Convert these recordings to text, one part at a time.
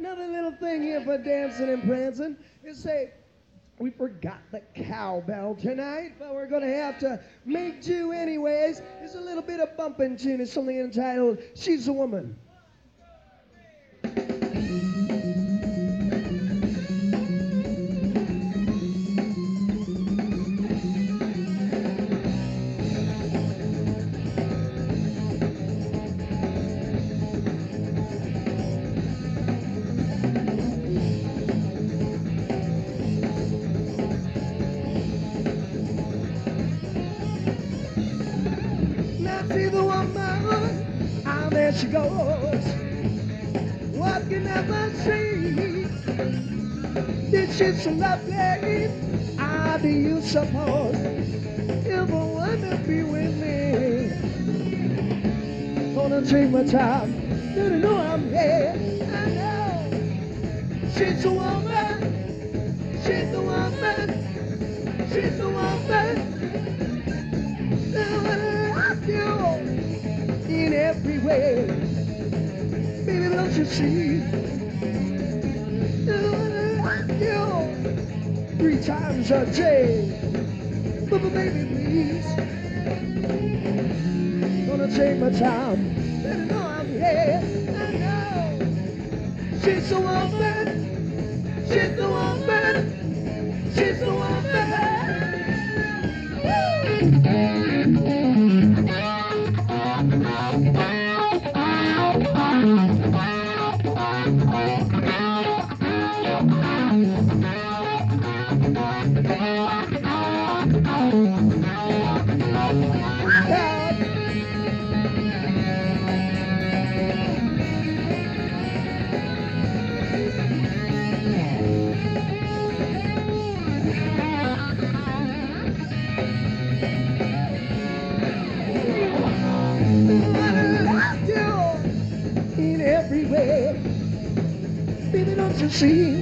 Another little thing here for dancing and prancing is say, we forgot the cowbell tonight, but we're going to have to make do anyways. It's a little bit of bumping tune. It's something entitled She's a Woman. See the woman, ah, there she goes, walking up my street. Did she so lovely? Ah, do you suppose if a woman be with me? Gonna take my time, do you know I'm here? I know she's a woman, she's a woman, she's a woman. In every way, baby, don't you see? You 3 times a day, but baby, please, gonna take my time. Let her know I'm here. I know she's a woman, she's a woman, she's a woman. In every way, baby, don't you see?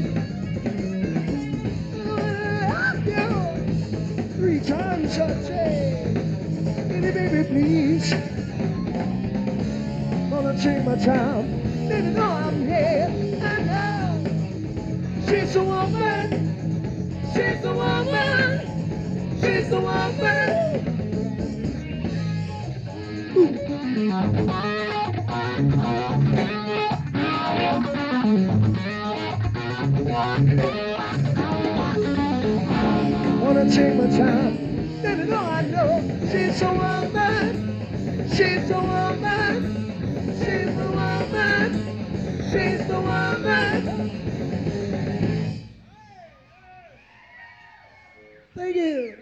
I love you 3 times a day. Baby, baby, please, gonna take my time. Baby, know I'm here. I know she's a woman, she's a woman, she's a woman. Wanna take my time, then you know I know she's a woman, she's a woman, she's a woman, she's a woman. Thank you.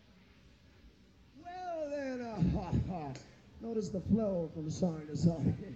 Well then, notice the flow from song to song.